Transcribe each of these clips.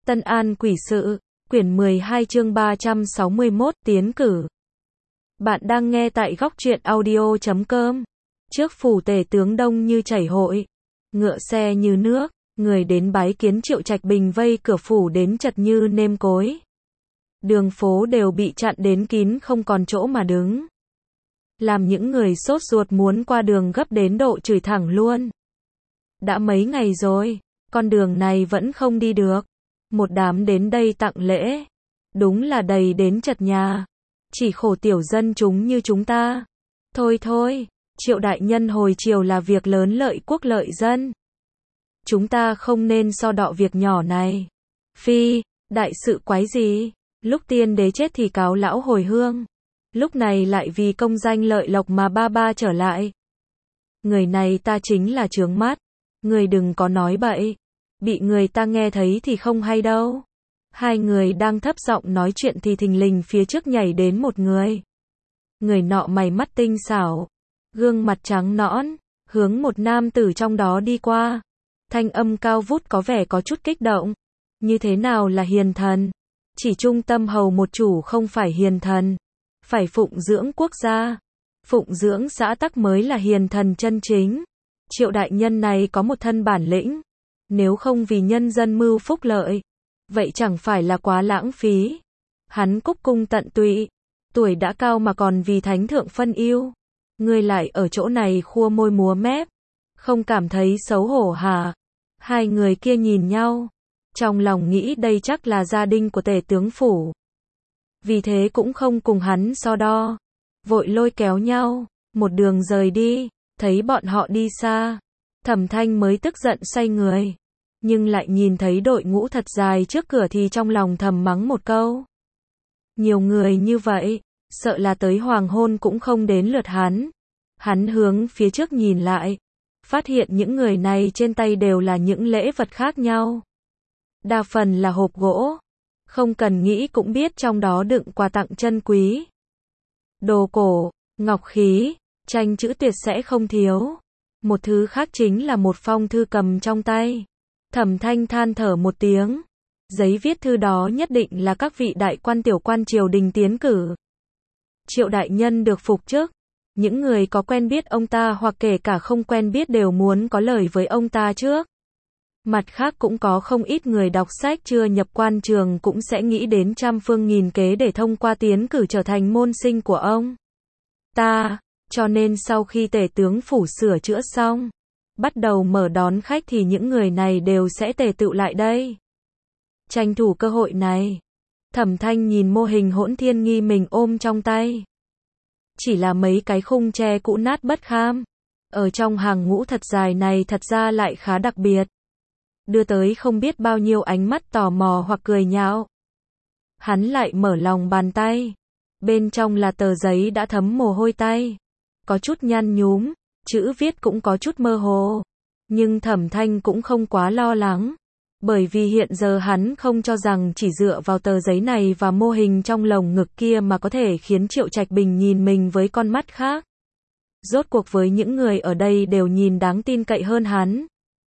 Tân An Quỷ Sự, quyển 12 chương 361, tiến cử. Bạn đang nghe tại góc truyện audio.com. Trước phủ tể tướng đông như chảy hội, ngựa xe như nước, người đến bái kiến Triệu Trạch Bình vây cửa phủ đến chật như nêm cối. Đường phố đều bị chặn đến kín không còn chỗ mà đứng. Làm những người sốt ruột muốn qua đường gấp đến độ chửi thẳng luôn. Đã mấy ngày rồi, con đường này vẫn không đi được. Một đám đến đây tặng lễ. Đúng là đầy đến chật nhà. Chỉ khổ tiểu dân chúng như chúng ta. Thôi thôi, Triệu đại nhân hồi chiều là việc lớn lợi quốc lợi dân. Chúng ta không nên so đọ việc nhỏ này. Phi, đại sự quái gì? Lúc tiên đế chết thì cáo lão hồi hương. Lúc này lại vì công danh lợi lộc mà ba trở lại. Người này ta chính là chướng mắt. Người đừng có nói bậy. Bị người ta nghe thấy thì không hay đâu. Hai người đang thấp giọng nói chuyện thì thình lình phía trước nhảy đến một người. Người nọ mày mắt tinh xảo, gương mặt trắng nõn, hướng một nam tử trong đó đi qua. Thanh âm cao vút có vẻ có chút kích động. Như thế nào là hiền thần? Chỉ trung tâm hầu một chủ không phải hiền thần. Phải phụng dưỡng quốc gia. Phụng dưỡng xã tắc mới là hiền thần chân chính. Triệu đại nhân này có một thân bản lĩnh. Nếu không vì nhân dân mưu phúc lợi, vậy chẳng phải là quá lãng phí. Hắn cúc cung tận tụy, tuổi đã cao mà còn vì thánh thượng phân ưu. Ngươi lại ở chỗ này khua môi múa mép, không cảm thấy xấu hổ hả? Hai người kia nhìn nhau, trong lòng nghĩ đây chắc là gia đình của tể tướng phủ. Vì thế cũng không cùng hắn so đo, vội lôi kéo nhau, một đường rời đi. Thấy bọn họ đi xa, Thẩm Thanh mới tức giận xoay người, nhưng lại nhìn thấy đội ngũ thật dài trước cửa thì trong lòng thầm mắng một câu. Nhiều người như vậy, sợ là tới hoàng hôn cũng không đến lượt hắn. Hắn hướng phía trước nhìn lại, phát hiện những người này trên tay đều là những lễ vật khác nhau. Đa phần là hộp gỗ, không cần nghĩ cũng biết trong đó đựng quà tặng chân quý. Đồ cổ, ngọc khí, tranh chữ tuyệt sẽ không thiếu. Một thứ khác chính là một phong thư cầm trong tay. Thẩm Thanh than thở một tiếng. Giấy viết thư đó nhất định là các vị đại quan tiểu quan triều đình tiến cử. Triệu đại nhân được phục chức. Những người có quen biết ông ta hoặc kể cả không quen biết đều muốn có lời với ông ta trước. Mặt khác cũng có không ít người đọc sách chưa nhập quan trường cũng sẽ nghĩ đến trăm phương nghìn kế để thông qua tiến cử trở thành môn sinh của ông ta. Cho nên sau khi tể tướng phủ sửa chữa xong, bắt đầu mở đón khách thì những người này đều sẽ tề tựu lại đây. Tranh thủ cơ hội này, Thẩm Thanh nhìn mô hình Hỗn Thiên Nghi mình ôm trong tay. Chỉ là mấy cái khung tre cũ nát bất kham. Ở trong hàng ngũ thật dài này thật ra lại khá đặc biệt. Đưa tới không biết bao nhiêu ánh mắt tò mò hoặc cười nhạo. Hắn lại mở lòng bàn tay. Bên trong là tờ giấy đã thấm mồ hôi tay. Có chút nhăn nhúm, chữ viết cũng có chút mơ hồ. Nhưng Thẩm Thanh cũng không quá lo lắng. Bởi vì hiện giờ hắn không cho rằng chỉ dựa vào tờ giấy này và mô hình trong lồng ngực kia mà có thể khiến Triệu Trạch Bình nhìn mình với con mắt khác. Rốt cuộc với những người ở đây đều nhìn đáng tin cậy hơn hắn.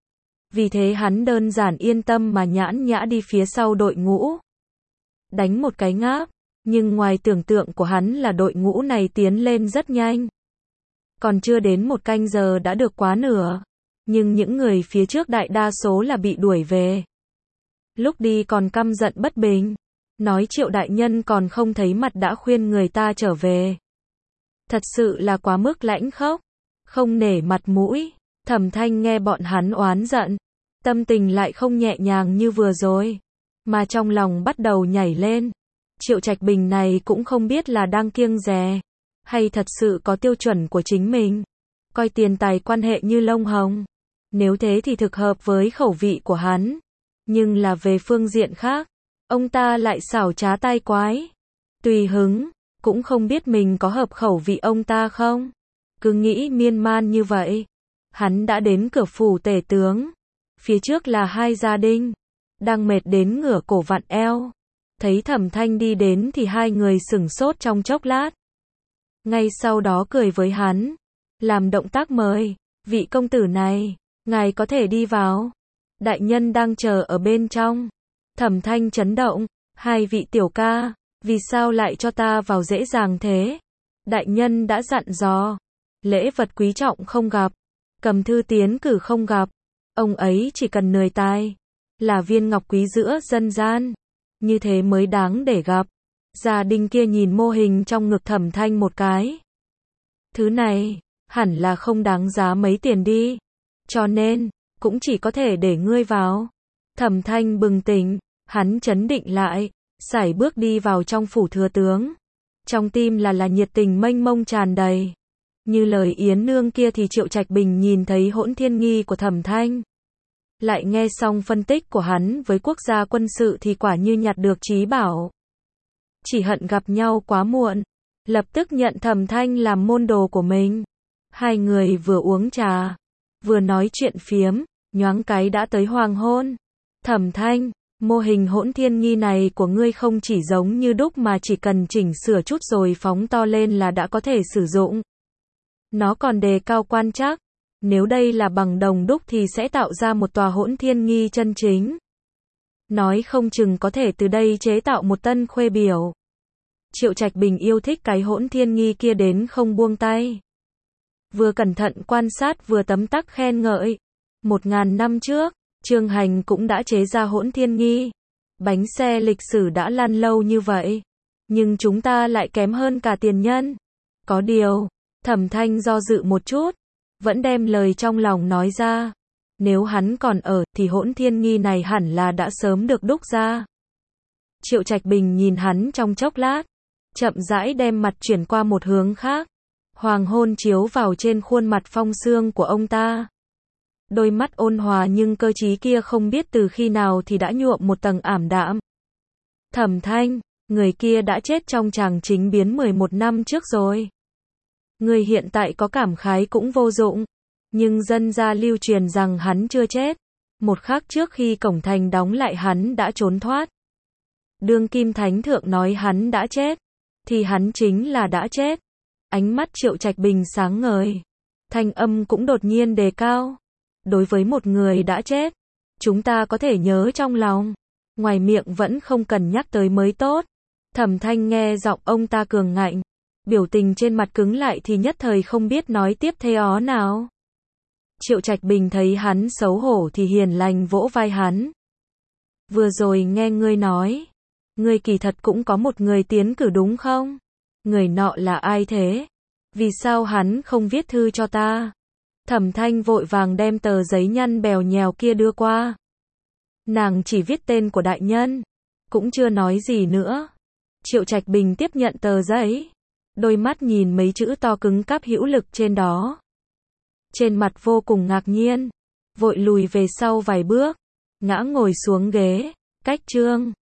Vì thế hắn đơn giản yên tâm mà nhãn nhã đi phía sau đội ngũ. Đánh một cái ngáp, nhưng ngoài tưởng tượng của hắn là đội ngũ này tiến lên rất nhanh. Còn chưa đến một canh giờ đã được quá nửa. Nhưng những người phía trước đại đa số là bị đuổi về. Lúc đi còn căm giận bất bình. Nói Triệu đại nhân còn không thấy mặt đã khuyên người ta trở về. Thật sự là quá mức lãnh khốc. Không nể mặt mũi. Thẩm Thanh nghe bọn hắn oán giận. Tâm tình lại không nhẹ nhàng như vừa rồi. Mà trong lòng bắt đầu nhảy lên. Triệu Trạch Bình này cũng không biết là đang kiêng dè. Hay thật sự có tiêu chuẩn của chính mình. Coi tiền tài quan hệ như lông hồng. Nếu thế thì thực hợp với khẩu vị của hắn. Nhưng là về phương diện khác, ông ta lại xảo trá tai quái. Tùy hứng, cũng không biết mình có hợp khẩu vị ông ta không. Cứ nghĩ miên man như vậy. Hắn đã đến cửa phủ tể tướng. Phía trước là hai gia đình. Đang mệt đến ngửa cổ vặn eo. Thấy Thẩm Thanh đi đến thì hai người sửng sốt trong chốc lát. Ngay sau đó cười với hắn. Làm động tác mời. Vị công tử này, ngài có thể đi vào. Đại nhân đang chờ ở bên trong. Thẩm Thanh chấn động, hai vị tiểu ca, vì sao lại cho ta vào dễ dàng thế? Đại nhân đã dặn dò, lễ vật quý trọng không gặp, cầm thư tiến cử không gặp, ông ấy chỉ cần người tài, là viên ngọc quý giữa dân gian, như thế mới đáng để gặp. Gia đình kia nhìn mô hình trong ngực Thẩm Thanh một cái. Thứ này, hẳn là không đáng giá mấy tiền đi, cho nên, cũng chỉ có thể để ngươi vào. Thẩm Thanh bừng tỉnh, hắn trấn định lại, sải bước đi vào trong phủ thừa tướng. Trong tim là nhiệt tình mênh mông tràn đầy. Như lời Yến Nương kia thì Triệu Trạch Bình nhìn thấy hỗn thiên nghi của Thẩm Thanh. Lại nghe xong phân tích của hắn với quốc gia quân sự thì quả như nhặt được trí bảo. Chỉ hận gặp nhau quá muộn, lập tức nhận Thẩm Thanh làm môn đồ của mình. Hai người vừa uống trà, vừa nói chuyện phiếm, nhoáng cái đã tới hoàng hôn. Thẩm Thanh, mô hình hỗn thiên nghi này của ngươi không chỉ giống như đúc mà chỉ cần chỉnh sửa chút rồi phóng to lên là đã có thể sử dụng. Nó còn đề cao quan trắc. Nếu đây là bằng đồng đúc thì sẽ tạo ra một tòa hỗn thiên nghi chân chính. Nói không chừng có thể từ đây chế tạo một tân khuê biểu. Triệu Trạch Bình yêu thích cái hỗn thiên nghi kia đến không buông tay. Vừa cẩn thận quan sát vừa tấm tắc khen ngợi. 1000 năm trước, Trương Hành cũng đã chế ra hỗn thiên nghi. Bánh xe lịch sử đã lăn lâu như vậy. Nhưng chúng ta lại kém hơn cả tiền nhân. Có điều, Thẩm Thanh do dự một chút, vẫn đem lời trong lòng nói ra. Nếu hắn còn ở thì hỗn thiên nghi này hẳn là đã sớm được đúc ra. Triệu Trạch Bình nhìn hắn trong chốc lát, chậm rãi đem mặt chuyển qua một hướng khác. Hoàng hôn chiếu vào trên khuôn mặt phong sương của ông ta. Đôi mắt ôn hòa nhưng cơ trí kia không biết từ khi nào thì đã nhuộm một tầng ảm đạm. Thẩm Thanh, người kia đã chết trong tràng chính biến 11 năm trước rồi. Người hiện tại có cảm khái cũng vô dụng. Nhưng dân gia lưu truyền rằng hắn chưa chết. Một khắc trước khi cổng thành đóng lại hắn đã trốn thoát. Đương kim thánh thượng nói hắn đã chết, thì hắn chính là đã chết. Ánh mắt Triệu Trạch Bình sáng ngời. Thanh âm cũng đột nhiên đề cao. Đối với một người đã chết, chúng ta có thể nhớ trong lòng. Ngoài miệng vẫn không cần nhắc tới mới tốt. Thẩm Thanh nghe giọng ông ta cường ngạnh. Biểu tình trên mặt cứng lại thì nhất thời không biết nói tiếp theo nào. Triệu Trạch Bình thấy hắn xấu hổ thì hiền lành vỗ vai hắn. Vừa rồi nghe ngươi nói, ngươi kỳ thật cũng có một người tiến cử đúng không? Người nọ là ai thế? Vì sao hắn không viết thư cho ta? Thẩm Thanh vội vàng đem tờ giấy nhăn bèo nhèo kia đưa qua. Nàng chỉ viết tên của đại nhân, cũng chưa nói gì nữa. Triệu Trạch Bình tiếp nhận tờ giấy, đôi mắt nhìn mấy chữ to cứng cáp hữu lực trên đó. Trên mặt vô cùng ngạc nhiên, vội lùi về sau vài bước, ngã ngồi xuống ghế, cách Trương